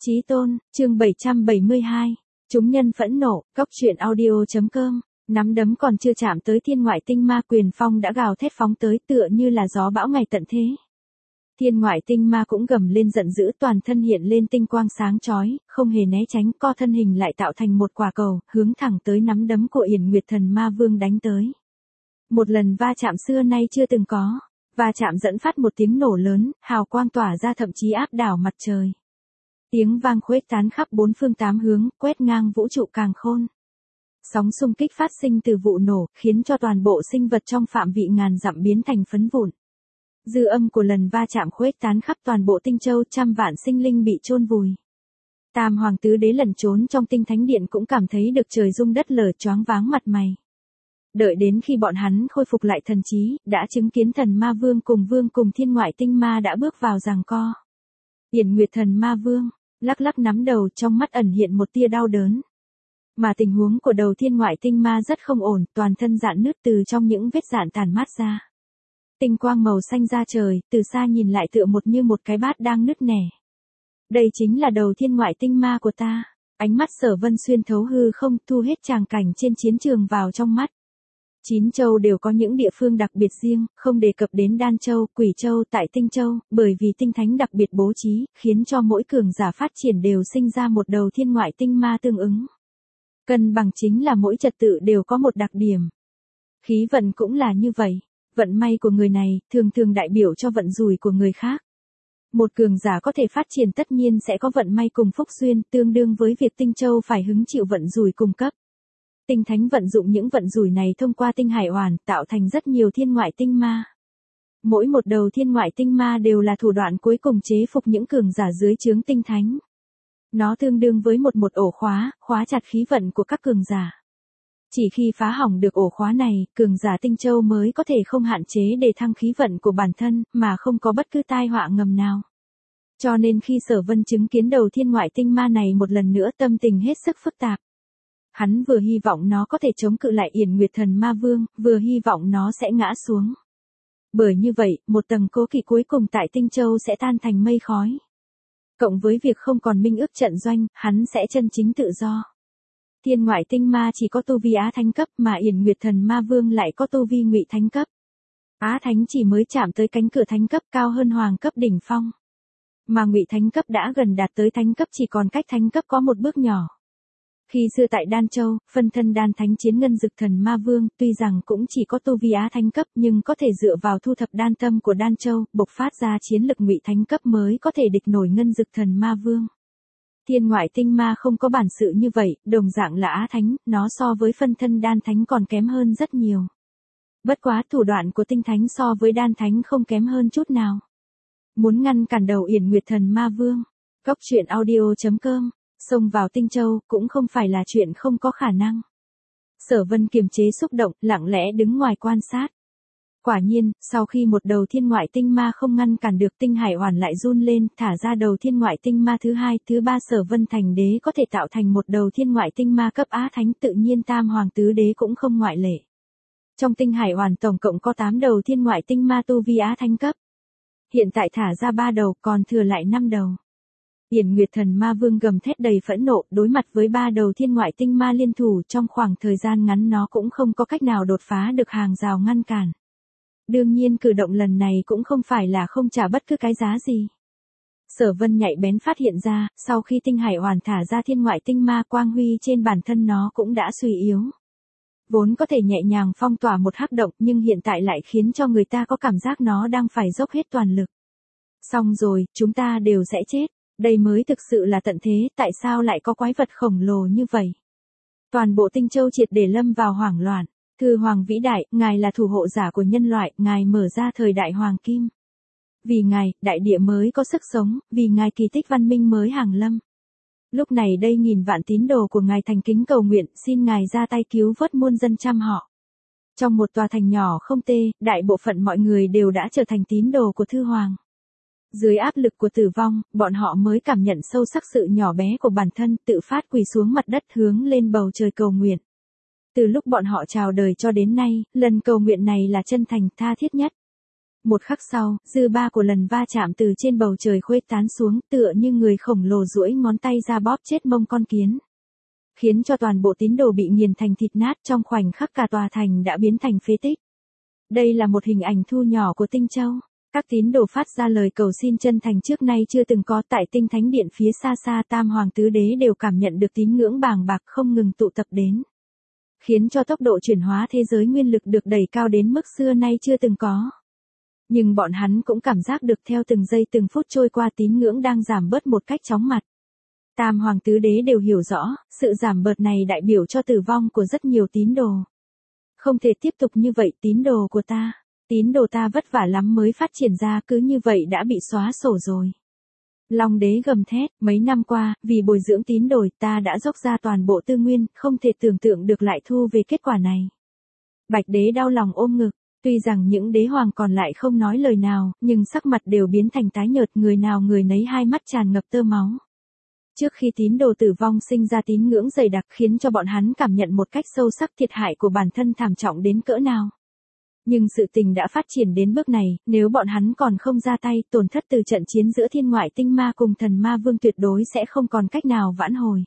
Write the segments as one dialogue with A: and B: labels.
A: Chí tôn, chương 772. Chúng nhân phẫn nộ, Cóc truyện audio.com. Nắm đấm còn chưa chạm tới thiên ngoại tinh ma, Quyền Phong đã gào thét phóng tới, tựa như là gió bão ngày tận thế. Thiên ngoại tinh ma cũng gầm lên giận dữ, toàn thân hiện lên tinh quang sáng chói, không hề né tránh, co thân hình lại tạo thành một quả cầu, hướng thẳng tới nắm đấm của Yển Nguyệt Thần Ma Vương đánh tới. Một lần va chạm xưa nay chưa từng có, va chạm dẫn phát một tiếng nổ lớn, hào quang tỏa ra thậm chí áp đảo mặt trời. Tiếng vang khuếch tán khắp bốn phương tám hướng, quét ngang vũ trụ càn khôn. Sóng xung kích phát sinh từ vụ nổ, khiến cho toàn bộ sinh vật trong phạm vị ngàn dặm biến thành phấn vụn. Dư âm của lần va chạm khuếch tán khắp toàn bộ tinh châu, trăm vạn sinh linh bị chôn vùi. Tam hoàng tứ đế lẩn trốn trong tinh thánh điện cũng cảm thấy được trời rung đất lở, choáng váng mặt mày. Đợi đến khi bọn hắn khôi phục lại thần trí, đã chứng kiến thần ma vương cùng thiên ngoại tinh ma đã bước vào giằng co. Yển Nguyệt Thần Ma Vương lắc lắc nắm đầu, trong mắt ẩn hiện một tia đau đớn. Mà tình huống của đầu thiên ngoại tinh ma rất không ổn, toàn thân rạn nứt từ trong những vết rạn tàn mát ra. Tinh quang màu xanh ra trời, từ xa nhìn lại tựa như một cái bát đang nứt nẻ. Đây chính là đầu thiên ngoại tinh ma của ta. Ánh mắt Sở Vân xuyên thấu hư không, thu hết tràng cảnh trên chiến trường vào trong mắt. 9 châu đều có những địa phương đặc biệt riêng, không đề cập đến Đan Châu, Quỷ Châu, tại Tinh Châu, bởi vì tinh thánh đặc biệt bố trí, khiến cho mỗi cường giả phát triển đều sinh ra một đầu thiên ngoại tinh ma tương ứng. Cân bằng chính là mỗi trật tự đều có một đặc điểm. Khí vận cũng là như vậy, vận may của người này thường đại biểu cho vận rủi của người khác. Một cường giả có thể phát triển tất nhiên sẽ có vận may cùng phúc duyên, tương đương với việc Tinh Châu phải hứng chịu vận rủi cung cấp. Tinh thánh vận dụng những vận rủi này thông qua tinh hải oản, tạo thành rất nhiều thiên ngoại tinh ma. Mỗi một đầu thiên ngoại tinh ma đều là thủ đoạn cuối cùng chế phục những cường giả dưới trướng tinh thánh. Nó tương đương với một ổ khóa, khóa chặt khí vận của các cường giả. Chỉ khi phá hỏng được ổ khóa này, cường giả Tinh Châu mới có thể không hạn chế để thăng khí vận của bản thân, mà không có bất cứ tai họa ngầm nào. Cho nên khi Sở Vân chứng kiến đầu thiên ngoại tinh ma này một lần nữa, tâm tình hết sức phức tạp. Hắn vừa hy vọng nó có thể chống cự lại Yển Nguyệt Thần Ma Vương, vừa hy vọng nó sẽ ngã xuống. Bởi như vậy, một tầng cố kỵ cuối cùng tại Tinh Châu sẽ tan thành mây khói. Cộng với việc không còn minh ước trận doanh, hắn sẽ chân chính tự do. Thiên ngoại tinh ma chỉ có tu vi Á Thánh cấp, mà Yển Nguyệt Thần Ma Vương lại có tu vi Ngụy Thánh cấp. Á Thánh chỉ mới chạm tới cánh cửa Thánh cấp, cao hơn Hoàng cấp đỉnh phong. Mà Ngụy Thánh cấp đã gần đạt tới Thánh cấp, chỉ còn cách Thánh cấp có một bước nhỏ. Khi xưa tại Đan Châu, phân thân Đan Thánh chiến Ngân Dực Thần Ma Vương, tuy rằng cũng chỉ có tu vi Á Thánh cấp, nhưng có thể dựa vào thu thập đan tâm của Đan Châu, bộc phát ra chiến lực Ngụy Thánh cấp mới có thể địch nổi Ngân Dực Thần Ma Vương. Thiên ngoại tinh ma không có bản sự như vậy, đồng dạng là Á Thánh, nó so với phân thân Đan Thánh còn kém hơn rất nhiều. Bất quá thủ đoạn của tinh thánh so với Đan Thánh không kém hơn chút nào. Muốn ngăn cản đầu Yển Nguyệt Thần Ma Vương, Cóc truyện audio.com, xông vào Tinh Châu cũng không phải là chuyện không có khả năng. Sở Vân kiềm chế xúc động, lặng lẽ đứng ngoài quan sát. Quả nhiên, sau khi một đầu thiên ngoại tinh ma không ngăn cản được, tinh hải oản lại run lên, thả ra đầu thiên ngoại tinh ma thứ hai, thứ ba. Sở Vân thành đế có thể tạo thành một đầu thiên ngoại tinh ma cấp Á Thánh, tự nhiên tam hoàng tứ đế cũng không ngoại lệ. Trong tinh hải oản tổng cộng có 8 đầu thiên ngoại tinh ma tu vi Á Thánh cấp. Hiện tại thả ra 3 đầu, còn thừa lại 5 đầu. Yển Nguyệt Thần Ma Vương gầm thét đầy phẫn nộ, đối mặt với 3 đầu thiên ngoại tinh ma liên thủ, trong khoảng thời gian ngắn nó cũng không có cách nào đột phá được hàng rào ngăn cản. Đương nhiên cử động lần này cũng không phải là không trả bất cứ cái giá gì. Sở Vân nhạy bén phát hiện ra, sau khi tinh hải oản thả ra thiên ngoại tinh ma, quang huy trên bản thân nó cũng đã suy yếu. Vốn có thể nhẹ nhàng phong tỏa một hắc động, nhưng hiện tại lại khiến cho người ta có cảm giác nó đang phải dốc hết toàn lực. Xong rồi, chúng ta đều sẽ chết. Đây mới thực sự là tận thế, tại sao lại có quái vật khổng lồ như vậy? Toàn bộ Tinh Châu triệt để lâm vào hoảng loạn. Thư Hoàng vĩ đại, ngài là thủ hộ giả của nhân loại, ngài mở ra thời đại hoàng kim. Vì ngài, đại địa mới có sức sống, vì ngài kỳ tích văn minh mới hàng lâm. Lúc này đây nghìn vạn tín đồ của ngài thành kính cầu nguyện, xin ngài ra tay cứu vớt muôn dân trăm họ. Trong một tòa thành nhỏ không tê, đại bộ phận mọi người đều đã trở thành tín đồ của Thư Hoàng. Dưới áp lực của tử vong, bọn họ mới cảm nhận sâu sắc sự nhỏ bé của bản thân, tự phát quỳ xuống mặt đất hướng lên bầu trời cầu nguyện. Từ lúc bọn họ chào đời cho đến nay, lần cầu nguyện này là chân thành tha thiết nhất. Một khắc sau, dư ba của lần va chạm từ trên bầu trời khuếch tán xuống, tựa như người khổng lồ duỗi ngón tay ra bóp chết mông con kiến. Khiến cho toàn bộ tín đồ bị nghiền thành thịt nát, trong khoảnh khắc cả tòa thành đã biến thành phế tích. Đây là một hình ảnh thu nhỏ của Tinh Châu. Các tín đồ phát ra lời cầu xin chân thành trước nay chưa từng có tại Tinh Thánh Điện phía xa xa, Tam Hoàng Tứ Đế đều cảm nhận được tín ngưỡng bàng bạc không ngừng tụ tập đến. Khiến cho tốc độ chuyển hóa thế giới nguyên lực được đẩy cao đến mức xưa nay chưa từng có. Nhưng bọn hắn cũng cảm giác được theo từng giây từng phút trôi qua tín ngưỡng đang giảm bớt một cách chóng mặt. Tam Hoàng Tứ Đế đều hiểu rõ, sự giảm bớt này đại biểu cho tử vong của rất nhiều tín đồ. Không thể tiếp tục như vậy, tín đồ ta vất vả lắm mới phát triển ra, cứ như vậy đã bị xóa sổ rồi. Long Đế gầm thét, mấy năm qua, vì bồi dưỡng tín đồ ta đã dốc ra toàn bộ tư nguyên, không thể tưởng tượng được lại thu về kết quả này. Bạch Đế đau lòng ôm ngực, tuy rằng những đế hoàng còn lại không nói lời nào, nhưng sắc mặt đều biến thành tái nhợt, người nào người nấy hai mắt tràn ngập tơ máu. Trước khi tín đồ tử vong sinh ra tín ngưỡng dày đặc khiến cho bọn hắn cảm nhận một cách sâu sắc thiệt hại của bản thân thảm trọng đến cỡ nào. Nhưng sự tình đã phát triển đến bước này, nếu bọn hắn còn không ra tay, tổn thất từ trận chiến giữa thiên ngoại tinh ma cùng thần ma vương tuyệt đối sẽ không còn cách nào vãn hồi.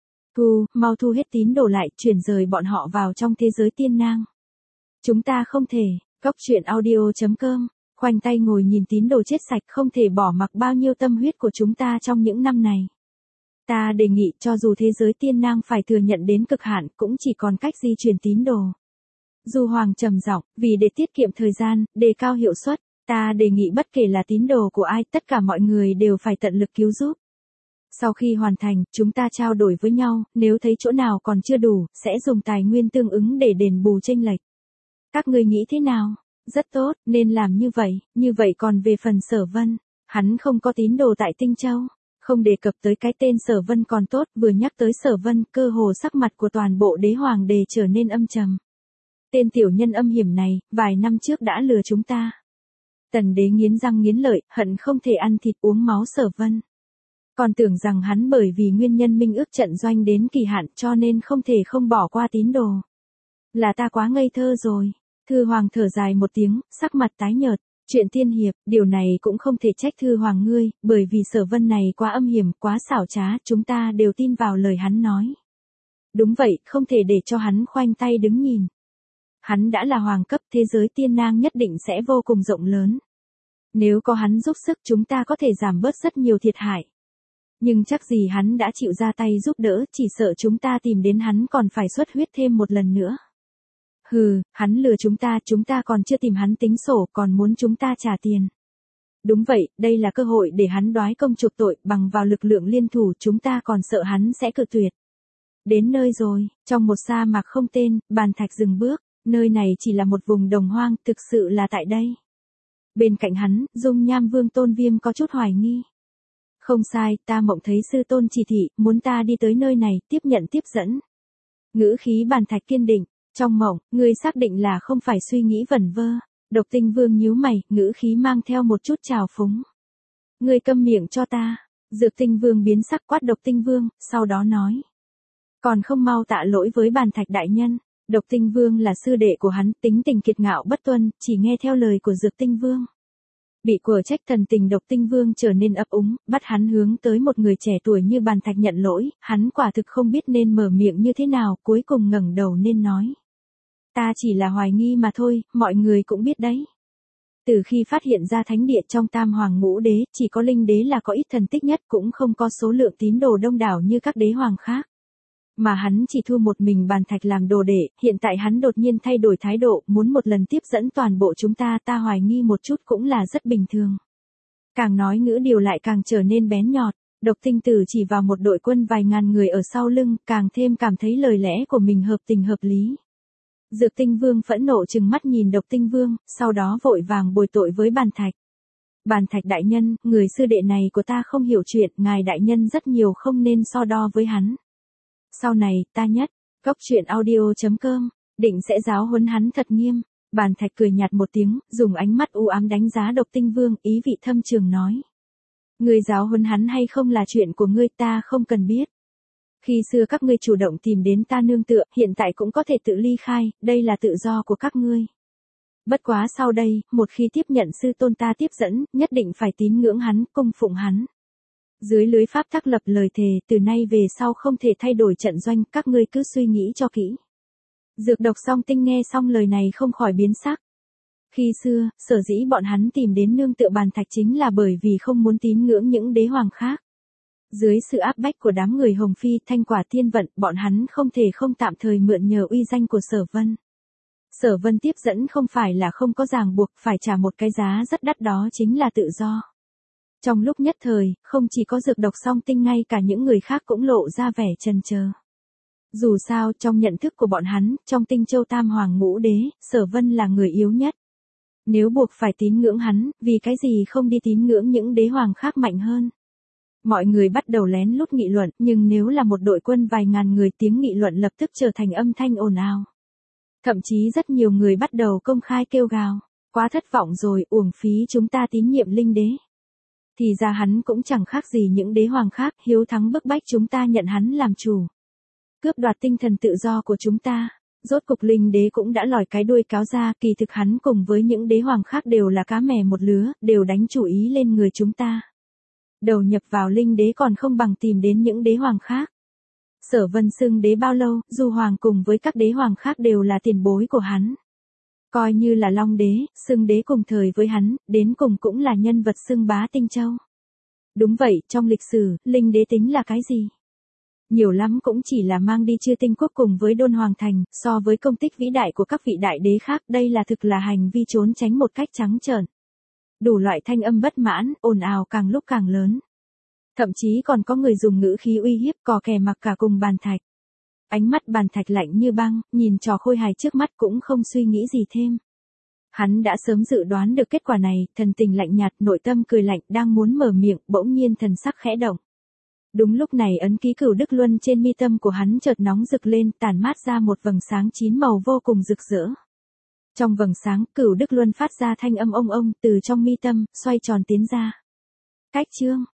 A: Mau thu hết tín đồ lại, chuyển rời bọn họ vào trong thế giới tiên nang. Chúng ta không thể, Goctruyện.audio.com, khoanh tay ngồi nhìn tín đồ chết sạch, không thể bỏ mặc bao nhiêu tâm huyết của chúng ta trong những năm này. Ta đề nghị cho dù thế giới tiên nang phải thừa nhận đến cực hạn, cũng chỉ còn cách di chuyển tín đồ. Du Hoàng trầm giọng, vì để tiết kiệm thời gian, đề cao hiệu suất, ta đề nghị bất kể là tín đồ của ai, tất cả mọi người đều phải tận lực cứu giúp. Sau khi hoàn thành, chúng ta trao đổi với nhau, nếu thấy chỗ nào còn chưa đủ, sẽ dùng tài nguyên tương ứng để đền bù chênh lệch. Các ngươi nghĩ thế nào? Rất tốt, nên làm như vậy còn về phần Sở Vân, hắn không có tín đồ tại Tinh Châu. Không đề cập tới cái tên Sở Vân còn tốt, vừa nhắc tới Sở Vân, cơ hồ sắc mặt của toàn bộ đế hoàng đề trở nên âm trầm. Tên tiểu nhân âm hiểm này, vài năm trước đã lừa chúng ta. Tần đế nghiến răng nghiến lợi, hận không thể ăn thịt uống máu Sở Vân. Còn tưởng rằng hắn bởi vì nguyên nhân minh ước trận doanh đến kỳ hạn cho nên không thể không bỏ qua tín đồ. Là ta quá ngây thơ rồi. Thư Hoàng thở dài một tiếng, sắc mặt tái nhợt. Chuyện tiên hiệp, điều này cũng không thể trách Thư Hoàng ngươi, bởi vì Sở Vân này quá âm hiểm, quá xảo trá, chúng ta đều tin vào lời hắn nói. Đúng vậy, không thể để cho hắn khoanh tay đứng nhìn. Hắn đã là hoàng cấp, thế giới tiên nang nhất định sẽ vô cùng rộng lớn. Nếu có hắn giúp sức chúng ta có thể giảm bớt rất nhiều thiệt hại. Nhưng chắc gì hắn đã chịu ra tay giúp đỡ, chỉ sợ chúng ta tìm đến hắn còn phải xuất huyết thêm một lần nữa. Hừ, hắn lừa chúng ta còn chưa tìm hắn tính sổ, còn muốn chúng ta trả tiền. Đúng vậy, đây là cơ hội để hắn đoái công chuộc tội, bằng vào lực lượng liên thủ chúng ta còn sợ hắn sẽ cự tuyệt. Đến nơi rồi, trong một sa mạc không tên, Bàn Thạch dừng bước, nơi này chỉ là một vùng đồng hoang, thực sự là tại đây. Bên cạnh hắn, Dung Nham Vương Tôn Viêm có chút hoài nghi. Không sai, ta mộng thấy sư tôn chỉ thị, muốn ta đi tới nơi này, tiếp nhận tiếp dẫn. Ngữ khí Bàn Thạch kiên định, trong mộng, ngươi xác định là không phải suy nghĩ vẩn vơ. Độc Tinh Vương nhíu mày, ngữ khí mang theo một chút trào phúng. Ngươi câm miệng cho ta. Dược Tinh Vương biến sắc quát Độc Tinh Vương, sau đó nói. Còn không mau tạ lỗi với Bàn Thạch đại nhân. Độc Tinh Vương là sư đệ của hắn, tính tình kiệt ngạo bất tuân, chỉ nghe theo lời của Dược Tinh Vương. Bị của trách thần tình Độc Tinh Vương trở nên ấp úng, bắt hắn hướng tới một người trẻ tuổi như Bàn Thạch nhận lỗi, hắn quả thực không biết nên mở miệng như thế nào, cuối cùng ngẩng đầu nên nói. Ta chỉ là hoài nghi mà thôi, mọi người cũng biết đấy. Từ khi phát hiện ra thánh địa trong Tam Hoàng Ngũ Đế, chỉ có Linh Đế là có ít thần tích nhất, cũng không có số lượng tín đồ đông đảo như các đế hoàng khác. Mà hắn chỉ thu một mình Bàn Thạch làm đồ đệ, hiện tại hắn đột nhiên thay đổi thái độ, muốn một lần tiếp dẫn toàn bộ chúng ta, ta hoài nghi một chút cũng là rất bình thường. Càng nói ngữ điều lại càng trở nên bén nhọt, Độc Tinh Tử chỉ vào một đội quân vài ngàn người ở sau lưng, càng thêm cảm thấy lời lẽ của mình hợp tình hợp lý. Dược Tinh Vương phẫn nộ trừng mắt nhìn Độc Tinh Vương, sau đó vội vàng bồi tội với Bàn Thạch. Bàn Thạch đại nhân, người sư đệ này của ta không hiểu chuyện, ngài đại nhân rất nhiều không nên so đo với hắn. Sau này, ta nhất, Goctruyện.audio.com, định sẽ giáo huấn hắn thật nghiêm. Bàn Thạch cười nhạt một tiếng, dùng ánh mắt u ám đánh giá Độc Tinh Vương, ý vị thâm trường nói. Người giáo huấn hắn hay không là chuyện của ngươi, ta không cần biết. Khi xưa các ngươi chủ động tìm đến ta nương tựa, hiện tại cũng có thể tự ly khai, đây là tự do của các ngươi. Bất quá sau đây, một khi tiếp nhận sư tôn ta tiếp dẫn, nhất định phải tín ngưỡng hắn, cung phụng hắn. Dưới lưới pháp tắc lập lời thề, từ nay về sau không thể thay đổi trận doanh, các ngươi cứ suy nghĩ cho kỹ. Dược độc song tinh nghe xong lời này không khỏi biến sắc. Khi xưa, sở dĩ bọn hắn tìm đến nương tựa bàn thạch chính là bởi vì không muốn tín ngưỡng những đế hoàng khác. Dưới sự áp bách của đám người Hồng Phi Thanh Quả Thiên Vận, bọn hắn không thể không tạm thời mượn nhờ uy danh của Sở Vân. Sở Vân tiếp dẫn không phải là không có ràng buộc, phải trả một cái giá rất đắt, đó chính là tự do. Trong lúc nhất thời, không chỉ có dược độc song tinh, ngay cả những người khác cũng lộ ra vẻ chần chờ. Dù sao, trong nhận thức của bọn hắn, trong Tinh Châu Tam Hoàng Ngũ Đế, Sở Vân là người yếu nhất. Nếu buộc phải tín ngưỡng hắn, vì cái gì không đi tín ngưỡng những đế hoàng khác mạnh hơn? Mọi người bắt đầu lén lút nghị luận, nhưng nếu là một đội quân vài ngàn người, tiếng nghị luận lập tức trở thành âm thanh ồn ào. Thậm chí rất nhiều người bắt đầu công khai kêu gào, quá thất vọng rồi, uổng phí chúng ta tín nhiệm linh đế. Thì ra hắn cũng chẳng khác gì những đế hoàng khác, hiếu thắng bức bách chúng ta nhận hắn làm chủ. Cướp đoạt tinh thần tự do của chúng ta. Rốt cục linh đế cũng đã lòi cái đuôi cáo ra, kỳ thực hắn cùng với những đế hoàng khác đều là cá mè một lứa, đều đánh chủ ý lên người chúng ta. Đầu nhập vào linh đế còn không bằng tìm đến những đế hoàng khác. Sở Vân xưng đế bao lâu, Du Hoàng cùng với các đế hoàng khác đều là tiền bối của hắn. Coi như là Long đế, xưng đế cùng thời với hắn, đến cùng cũng là nhân vật xưng bá Tinh Châu. Đúng vậy, trong lịch sử, linh đế tính là cái gì? Nhiều lắm cũng chỉ là mang đi Chư Tinh Quốc cùng với Đôn Hoàng Thành, so với công tích vĩ đại của các vị đại đế khác, đây là thực là hành vi trốn tránh một cách trắng trợn. Đủ loại thanh âm bất mãn, ồn ào càng lúc càng lớn. Thậm chí còn có người dùng ngữ khí uy hiếp, cò kè mặc cả cùng Bàn Thạch. Ánh mắt Bàn Thạch lạnh như băng, nhìn trò khôi hài trước mắt cũng không suy nghĩ gì thêm. Hắn đã sớm dự đoán được kết quả này, thần tình lạnh nhạt, nội tâm cười lạnh, đang muốn mở miệng, bỗng nhiên thần sắc khẽ động. Đúng lúc này ấn ký Cửu Đức Luân trên mi tâm của hắn chợt nóng rực lên, tản mát ra một vầng sáng 9 màu vô cùng rực rỡ. Trong vầng sáng, Cửu Đức Luân phát ra thanh âm ông, từ trong mi tâm, xoay tròn tiến ra. Cách chương